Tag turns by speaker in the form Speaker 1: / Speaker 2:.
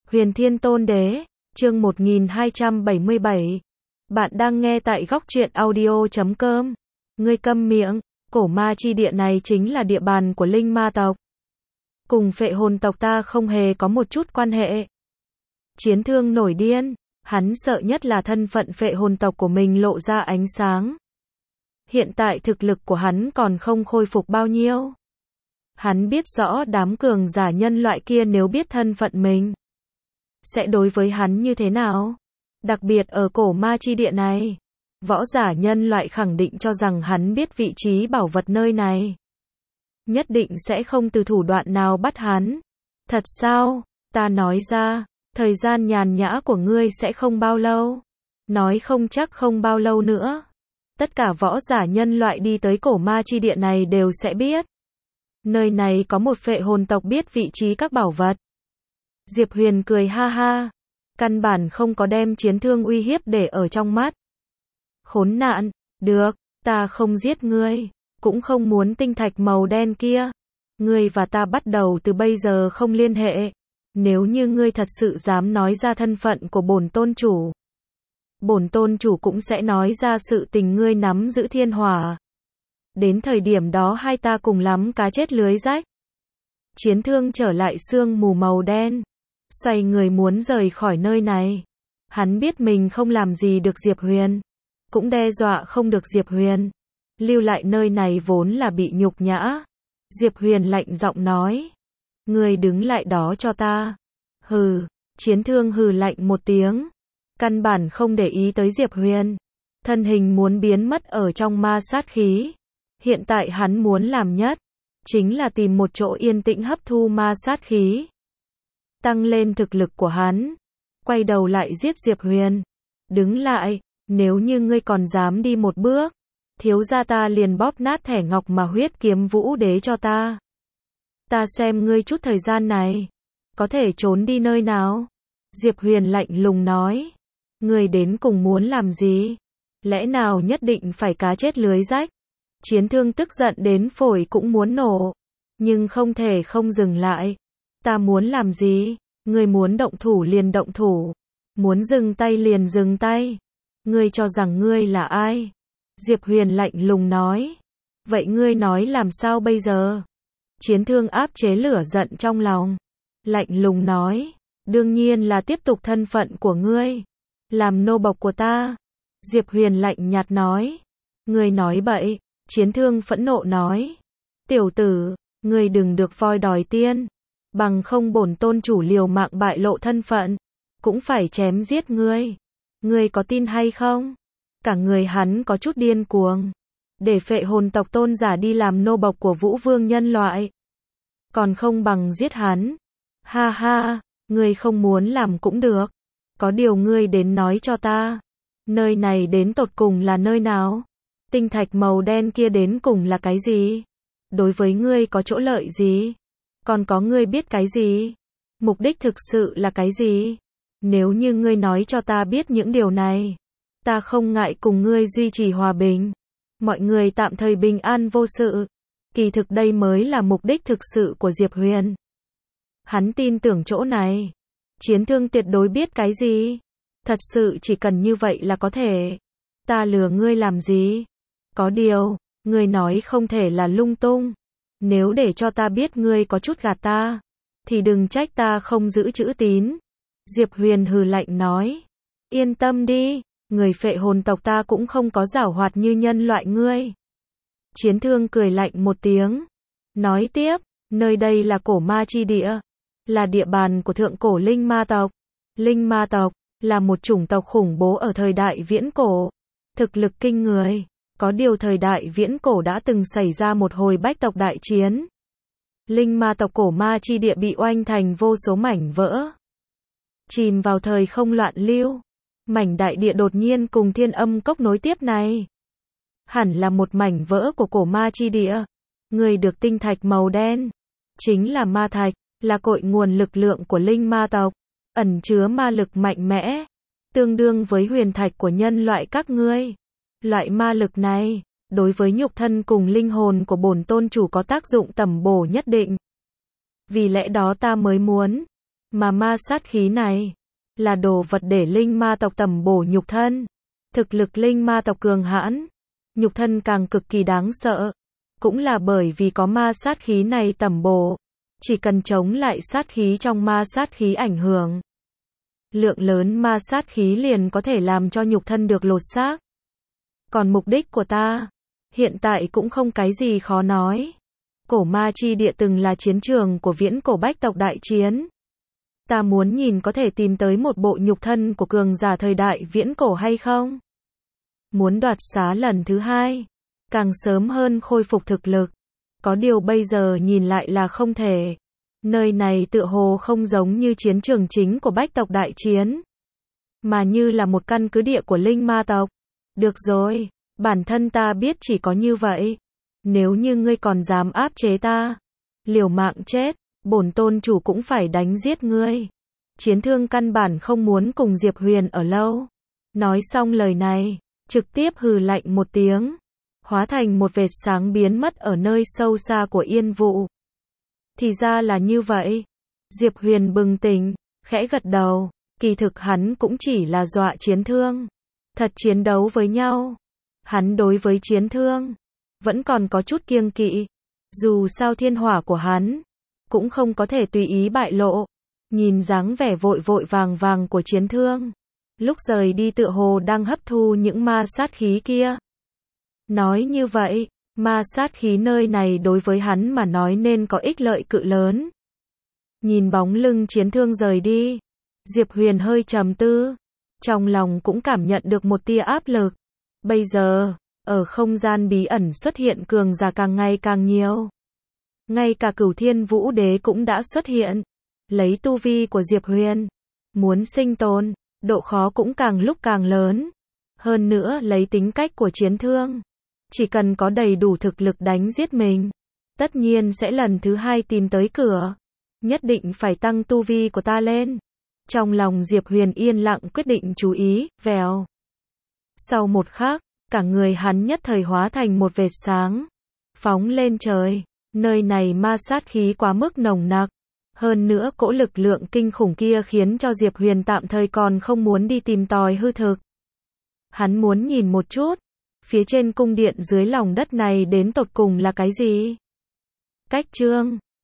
Speaker 1: Huyền Thiên Tôn Đế, chương 1277. Bạn đang nghe tại góc truyện audio.com. Ngươi câm miệng, cổ ma chi địa này chính là địa bàn của linh ma tộc. Cùng phệ hồn tộc ta không hề có một chút quan hệ. Chiến Thương nổi điên, hắn sợ nhất là thân phận phệ hồn tộc của mình lộ ra ánh sáng. Hiện tại thực lực của hắn còn không khôi phục bao nhiêu. Hắn biết rõ đám cường giả nhân loại kia nếu biết thân phận mình sẽ đối với hắn như thế nào. Đặc biệt ở cổ ma chi địa này, võ giả nhân loại khẳng định cho rằng hắn biết vị trí bảo vật nơi này. Nhất định sẽ không từ thủ đoạn nào bắt hắn. Thật sao? Ta nói ra, thời gian nhàn nhã của ngươi sẽ không bao lâu. Nói không chắc không bao lâu nữa. Tất cả võ giả nhân loại đi tới cổ ma chi địa này đều sẽ biết. Nơi này có một phệ hồn tộc biết vị trí các bảo vật. Diệp Huyền cười ha ha. Căn bản không có đem Chiến Thương uy hiếp để ở trong mắt. Khốn nạn, được, ta không giết ngươi, cũng không muốn tinh thạch màu đen kia. Ngươi và ta bắt đầu từ bây giờ không liên hệ. Nếu như ngươi thật sự dám nói ra thân phận của bổn tôn chủ, bổn tôn chủ cũng sẽ nói ra sự tình ngươi nắm giữ thiên hỏa. Đến thời điểm đó hai ta cùng lắm cá chết lưới rách. Chiến Thương trở lại sương mù màu đen, xoay người muốn rời khỏi nơi này. Hắn biết mình không làm gì được Diệp Huyền, cũng đe dọa không được Diệp Huyền. Lưu lại nơi này vốn là bị nhục nhã. Diệp Huyền lạnh giọng nói, ngươi đứng lại đó cho ta. Hừ. Chiến Thương hừ lạnh một tiếng, căn bản không để ý tới Diệp Huyền. Thân hình muốn biến mất ở trong ma sát khí. Hiện tại hắn muốn làm nhất chính là tìm một chỗ yên tĩnh hấp thu ma sát khí, tăng lên thực lực của hắn. Quay đầu lại giết Diệp Huyền. Đứng lại, nếu như ngươi còn dám đi một bước, thiếu gia ta liền bóp nát thẻ ngọc mà huyết kiếm vũ đế cho ta. Ta xem ngươi chút thời gian này có thể trốn đi nơi nào. Diệp Huyền lạnh lùng nói, ngươi đến cùng muốn làm gì? Lẽ nào nhất định phải cá chết lưới rách? Chiến Thương tức giận đến phổi cũng muốn nổ, nhưng không thể không dừng lại. Ta muốn làm gì? Ngươi muốn động thủ liền động thủ, muốn dừng tay liền dừng tay. Ngươi cho rằng ngươi là ai? Diệp Huyền lạnh lùng nói. Vậy ngươi nói làm sao bây giờ? Chiến Thương áp chế lửa giận trong lòng, lạnh lùng nói, đương nhiên là tiếp tục thân phận của ngươi, làm nô bộc của ta. Diệp Huyền lạnh nhạt nói, ngươi nói bậy. Chiến Thương phẫn nộ nói, tiểu tử, ngươi đừng được voi đòi tiên, bằng không bổn tôn chủ liều mạng bại lộ thân phận, cũng phải chém giết ngươi. Ngươi có tin hay không? Cả người hắn có chút điên cuồng, để phệ hồn tộc tôn giả đi làm nô bộc của Vũ Vương nhân loại, còn không bằng giết hắn. Ha ha, ngươi không muốn làm cũng được, có điều ngươi đến nói cho ta, nơi này đến tột cùng là nơi nào? Tinh thạch màu đen kia đến cùng là cái gì? Đối với ngươi có chỗ lợi gì? Còn có ngươi biết cái gì? Mục đích thực sự là cái gì? Nếu như ngươi nói cho ta biết những điều này, ta không ngại cùng ngươi duy trì hòa bình. Mọi người tạm thời bình an vô sự. Kỳ thực đây mới là mục đích thực sự của Diệp Huyền. Hắn tin tưởng chỗ này. Chiến Thương tuyệt đối biết cái gì. Thật sự chỉ cần như vậy là có thể. Ta lừa ngươi làm gì? Có điều, ngươi nói không thể là lung tung. Nếu để cho ta biết ngươi có chút gạt ta, thì đừng trách ta không giữ chữ tín. Diệp Huyền hừ lạnh nói, yên tâm đi, người phệ hồn tộc ta cũng không có giảo hoạt như nhân loại ngươi. Chiến Thương cười lạnh một tiếng, nói tiếp, nơi đây là cổ ma chi địa, là địa bàn của thượng cổ linh ma tộc. Linh ma tộc là một chủng tộc khủng bố ở thời đại viễn cổ, thực lực kinh người. Có điều thời đại viễn cổ đã từng xảy ra một hồi bách tộc đại chiến. Linh ma tộc cổ ma chi địa bị oanh thành vô số mảnh vỡ, chìm vào thời không loạn lưu. Mảnh đại địa đột nhiên cùng Thiên Âm Cốc nối tiếp này, hẳn là một mảnh vỡ của cổ ma chi địa. Người được tinh thạch màu đen, chính là ma thạch, là cội nguồn lực lượng của linh ma tộc, ẩn chứa ma lực mạnh mẽ, tương đương với huyền thạch của nhân loại các ngươi. Loại ma lực này, đối với nhục thân cùng linh hồn của bổn tôn chủ có tác dụng tầm bổ nhất định. Vì lẽ đó ta mới muốn Mà ma sát khí này là đồ vật để linh ma tộc tầm bổ nhục thân. Thực lực linh ma tộc cường hãn, nhục thân càng cực kỳ đáng sợ. Cũng là bởi vì có ma sát khí này tầm bổ, chỉ cần chống lại sát khí trong ma sát khí ảnh hưởng, lượng lớn ma sát khí liền có thể làm cho nhục thân được lột xác. Còn mục đích của ta, hiện tại cũng không cái gì khó nói. Cổ ma chi địa từng là chiến trường của viễn cổ bách tộc đại chiến. Ta muốn nhìn có thể tìm tới một bộ nhục thân của cường giả thời đại viễn cổ hay không? Muốn đoạt xá lần thứ hai, càng sớm hơn khôi phục thực lực. Có điều bây giờ nhìn lại là không thể. Nơi này tựa hồ không giống như chiến trường chính của bách tộc đại chiến, mà như là một căn cứ địa của linh ma tộc. Được rồi, bản thân ta biết chỉ có như vậy. Nếu như ngươi còn dám áp chế ta, liều mạng chết, bổn tôn chủ cũng phải đánh giết ngươi. Chiến Thương căn bản không muốn cùng Diệp Huyền ở lâu. Nói xong lời này, trực tiếp hừ lạnh một tiếng, hóa thành một vệt sáng biến mất ở nơi sâu xa của yên vụ. Thì ra là như vậy. Diệp Huyền bừng tỉnh, khẽ gật đầu, kỳ thực hắn cũng chỉ là dọa Chiến Thương. Thật chiến đấu với nhau, hắn đối với Chiến Thương vẫn còn có chút kiêng kỵ. Dù sao thiên hỏa của hắn cũng không có thể tùy ý bại lộ. Nhìn dáng vẻ vội vội vàng vàng của Chiến Thương, lúc rời đi tựa hồ đang hấp thu những ma sát khí kia. Nói như vậy, ma sát khí nơi này đối với hắn mà nói nên có ích lợi cự lớn. Nhìn bóng lưng Chiến Thương rời đi, Diệp Huyền hơi trầm tư, trong lòng cũng cảm nhận được một tia áp lực. Bây giờ, ở không gian bí ẩn xuất hiện cường giả càng ngày càng nhiều. Ngay cả Cửu Thiên Vũ Đế cũng đã xuất hiện. Lấy tu vi của Diệp Huyền, muốn sinh tồn, độ khó cũng càng lúc càng lớn. Hơn nữa lấy tính cách của Chiến Thương, chỉ cần có đầy đủ thực lực đánh giết mình, tất nhiên sẽ lần thứ hai tìm tới cửa. Nhất định phải tăng tu vi của ta lên. Trong lòng Diệp Huyền yên lặng quyết định chú ý, vèo. Sau một khắc, cả người hắn nhất thời hóa thành một vệt sáng, phóng lên trời. Nơi này ma sát khí quá mức nồng nặc. Hơn nữa cỗ lực lượng kinh khủng kia khiến cho Diệp Huyền tạm thời còn không muốn đi tìm tòi hư thực. Hắn muốn nhìn một chút, phía trên cung điện dưới lòng đất này đến tột cùng là cái gì? Cách chương